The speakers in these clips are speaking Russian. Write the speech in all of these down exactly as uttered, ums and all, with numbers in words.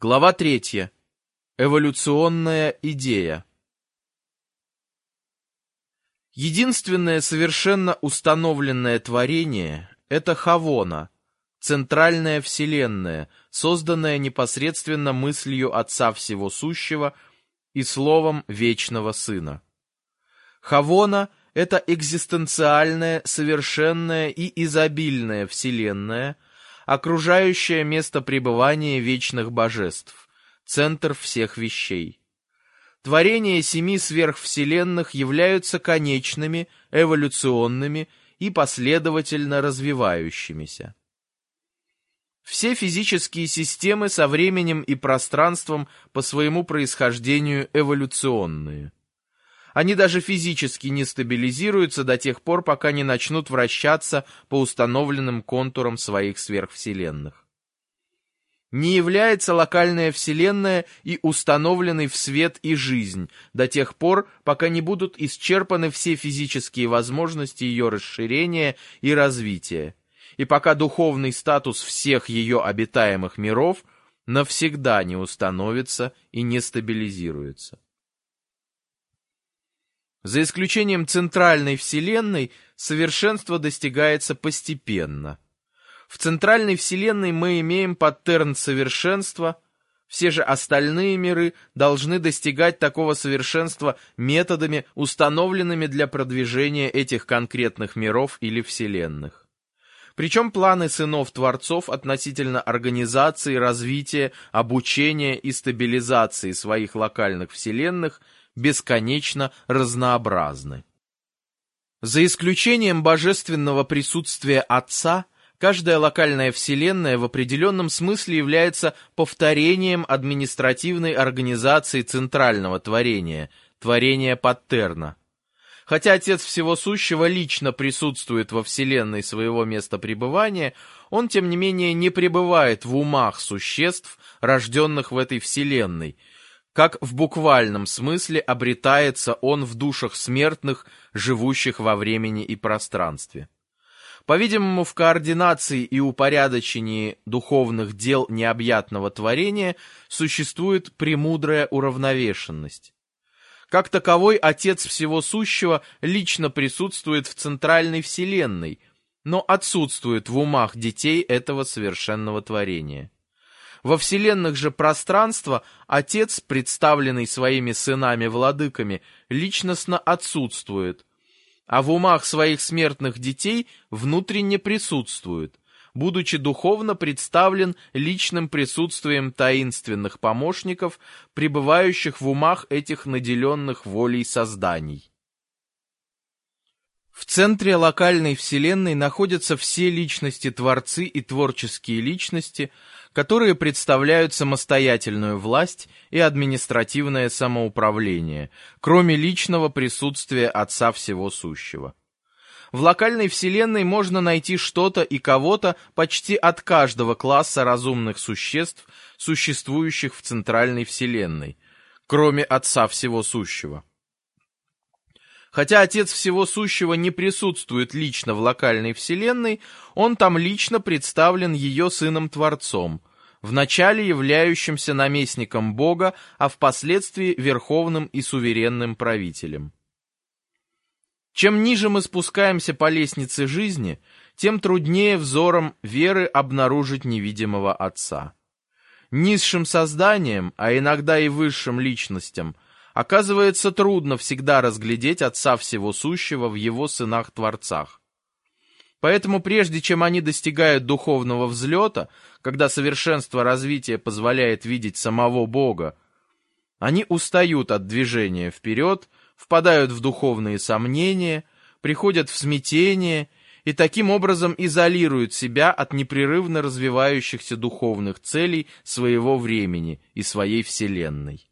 Глава третья. Эволюционная идея. Единственное совершенно установленное творение – это Хавона, центральная вселенная, созданная непосредственно мыслью Отца Всего Сущего и Словом Вечного Сына. Хавона – это экзистенциальная, совершенная и изобильная вселенная, окружающее место пребывания вечных божеств, центр всех вещей. Творения семи сверхвселенных являются конечными, эволюционными и последовательно развивающимися. Все физические системы со временем и пространством по своему происхождению эволюционные. Они даже физически не стабилизируются до тех пор, пока не начнут вращаться по установленным контурам своих сверхвселенных. Не является локальная вселенная и установленной в свет и жизнь до тех пор, пока не будут исчерпаны все физические возможности ее расширения и развития, и пока духовный статус всех ее обитаемых миров навсегда не установится и не стабилизируется. За исключением центральной вселенной, совершенство достигается постепенно. В центральной вселенной мы имеем паттерн совершенства, все же остальные миры должны достигать такого совершенства методами, установленными для продвижения этих конкретных миров или вселенных. Причем планы сынов-творцов относительно организации, развития, обучения и стабилизации своих локальных вселенных бесконечно разнообразны. За исключением божественного присутствия Отца, каждая локальная вселенная в определенном смысле является повторением административной организации центрального творения, творения паттерна. Хотя Отец Всего Сущего лично присутствует во вселенной своего места пребывания, он, тем не менее, не пребывает в умах существ, рожденных в этой вселенной, как в буквальном смысле обретается он в душах смертных, живущих во времени и пространстве. По-видимому, в координации и упорядочении духовных дел необъятного творения существует премудрая уравновешенность. Как таковой Отец Всего Сущего лично присутствует в центральной вселенной, но отсутствует в умах детей этого совершенного творения. Во вселенных же пространства Отец, представленный своими сынами-владыками, личностно отсутствует, а в умах своих смертных детей внутренне присутствует, будучи духовно представлен личным присутствием таинственных помощников, пребывающих в умах этих наделенных волей созданий. В центре локальной вселенной находятся все личности-творцы и творческие личности, которые представляют самостоятельную власть и административное самоуправление, кроме личного присутствия Отца Всего Сущего. В локальной вселенной можно найти что-то и кого-то почти от каждого класса разумных существ, существующих в центральной вселенной, кроме Отца Всего Сущего. Хотя Отец Всего Сущего не присутствует лично в локальной вселенной, он там лично представлен ее Сыном-Творцом, вначале являющимся наместником Бога, а впоследствии верховным и суверенным правителем. Чем ниже мы спускаемся по лестнице жизни, тем труднее взором веры обнаружить невидимого Отца. Низшим созданиям, а иногда и высшим личностям, оказывается трудно всегда разглядеть Отца Всего Сущего в его сынах-творцах. Поэтому прежде чем они достигают духовного взлета, когда совершенство развития позволяет видеть самого Бога, они устают от движения вперед, впадают в духовные сомнения, приходят в смятение и таким образом изолируют себя от непрерывно развивающихся духовных целей своего времени и своей вселенной.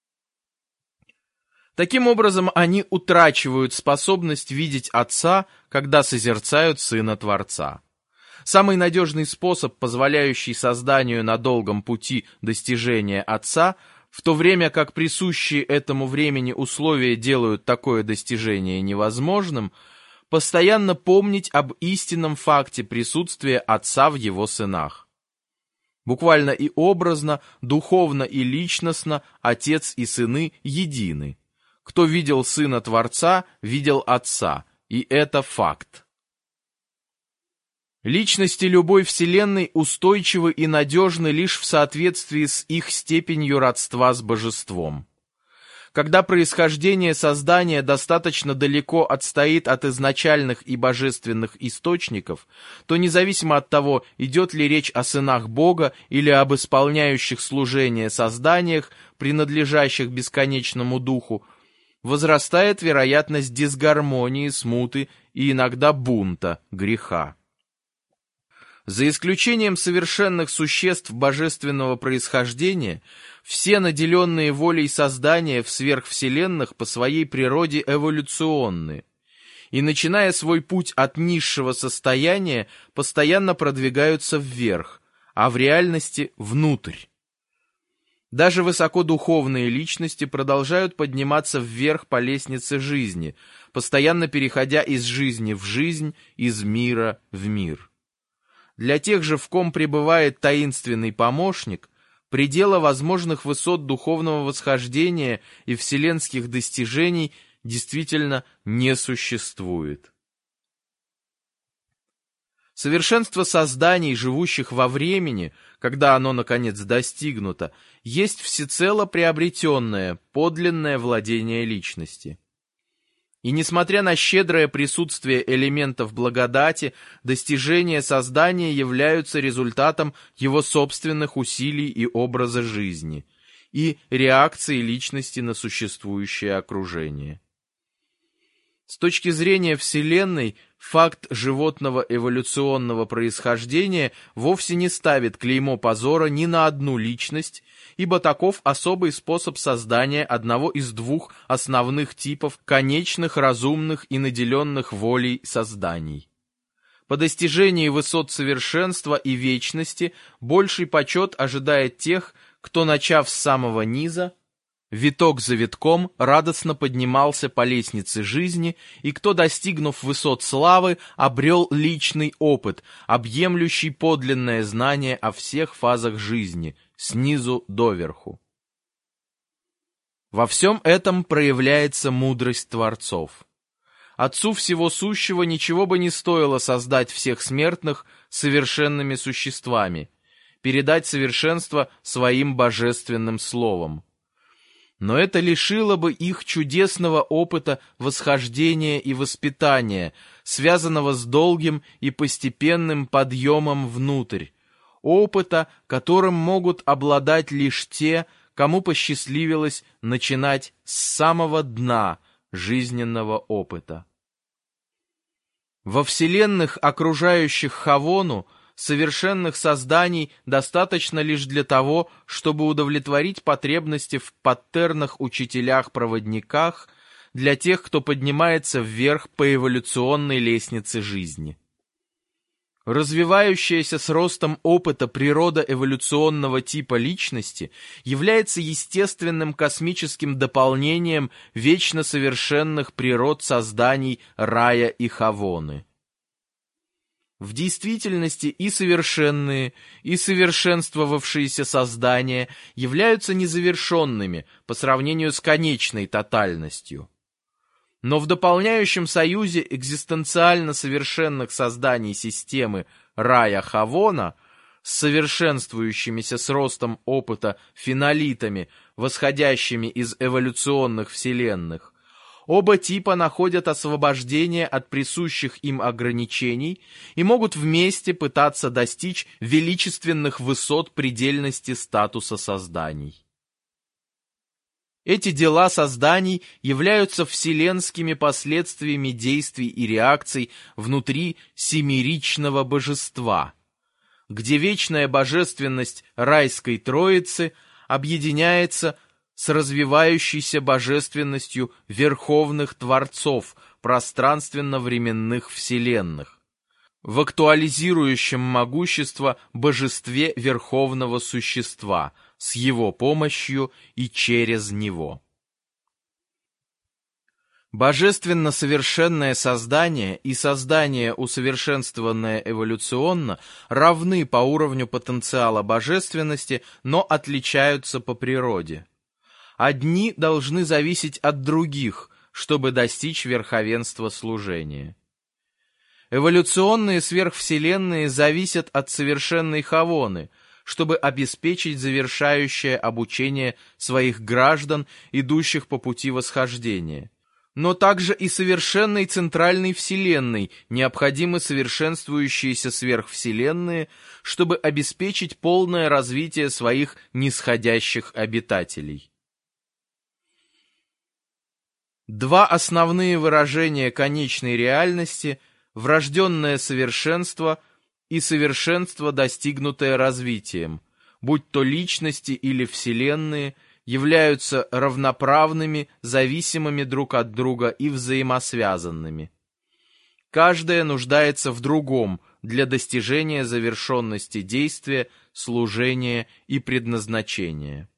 Таким образом, они утрачивают способность видеть Отца, когда созерцают Сына Творца. Самый надежный способ, позволяющий созданию на долгом пути достижения Отца, в то время как присущие этому времени условия делают такое достижение невозможным, постоянно помнить об истинном факте присутствия Отца в его сынах. Буквально и образно, духовно и личностно Отец и Сыны едины. Кто видел Сына Творца, видел Отца, и это факт. Личности любой Вселенной устойчивы и надежны лишь в соответствии с их степенью родства с Божеством. Когда происхождение создания достаточно далеко отстоит от изначальных и божественных источников, то независимо от того, идет ли речь о сынах Бога или об исполняющих служение созданиях, принадлежащих бесконечному Духу, возрастает вероятность дисгармонии, смуты и иногда бунта, греха. За исключением совершенных существ божественного происхождения, все наделенные волей создания в сверхвселенных по своей природе эволюционны, и, начиная свой путь от низшего состояния, постоянно продвигаются вверх, а в реальности внутрь. Даже высокодуховные личности продолжают подниматься вверх по лестнице жизни, постоянно переходя из жизни в жизнь, из мира в мир. Для тех же, в ком пребывает таинственный помощник, предела возможных высот духовного восхождения и вселенских достижений действительно не существует. Совершенство созданий, живущих во времени, когда оно, наконец, достигнуто, есть всецело приобретенное, подлинное владение личности. И несмотря на щедрое присутствие элементов благодати, достижения создания являются результатом его собственных усилий и образа жизни, и реакции личности на существующее окружение. С точки зрения Вселенной, факт животного эволюционного происхождения вовсе не ставит клеймо позора ни на одну личность, ибо таков особый способ создания одного из двух основных типов конечных, разумных и наделенных волей созданий. По достижении высот совершенства и вечности больший почет ожидает тех, кто, начав с самого низа, виток за витком радостно поднимался по лестнице жизни, и кто, достигнув высот славы, обрел личный опыт, объемлющий подлинное знание о всех фазах жизни, снизу доверху. Во всем этом проявляется мудрость творцов. Отцу всего сущего ничего бы не стоило создать всех смертных совершенными существами, передать совершенство своим божественным словом. Но это лишило бы их чудесного опыта восхождения и воспитания, связанного с долгим и постепенным подъемом внутрь, опыта, которым могут обладать лишь те, кому посчастливилось начинать с самого дна жизненного опыта. Во вселенных, окружающих Хавону, совершенных созданий достаточно лишь для того, чтобы удовлетворить потребности в паттернах, учителях-проводниках для тех, кто поднимается вверх по эволюционной лестнице жизни. Развивающаяся с ростом опыта природа эволюционного типа личности является естественным космическим дополнением вечно совершенных природ созданий рая и Хавоны. В действительности и совершенные, и совершенствовавшиеся создания являются незавершенными по сравнению с конечной тотальностью. Но в дополняющем союзе экзистенциально совершенных созданий системы рая Хавона с совершенствующимися с ростом опыта фенолитами, восходящими из эволюционных вселенных, оба типа находят освобождение от присущих им ограничений и могут вместе пытаться достичь величественных высот предельности статуса созданий. Эти дела созданий являются вселенскими последствиями действий и реакций внутри семеричного божества, где вечная божественность райской Троицы объединяется с развивающейся божественностью верховных творцов пространственно-временных вселенных, в актуализирующем могущество божестве верховного существа с его помощью и через него. Божественно-совершенное создание и создание, усовершенствованное эволюционно, равны по уровню потенциала божественности, но отличаются по природе. Одни должны зависеть от других, чтобы достичь верховенства служения. Эволюционные сверхвселенные зависят от совершенной Хавоны, чтобы обеспечить завершающее обучение своих граждан, идущих по пути восхождения. Но также и совершенной центральной вселенной необходимы совершенствующиеся сверхвселенные, чтобы обеспечить полное развитие своих нисходящих обитателей. Два основные выражения конечной реальности – врожденное совершенство и совершенство, достигнутое развитием, будь то личности или вселенные, являются равноправными, зависимыми друг от друга и взаимосвязанными. Каждая нуждается в другом для достижения завершенности действия, служения и предназначения.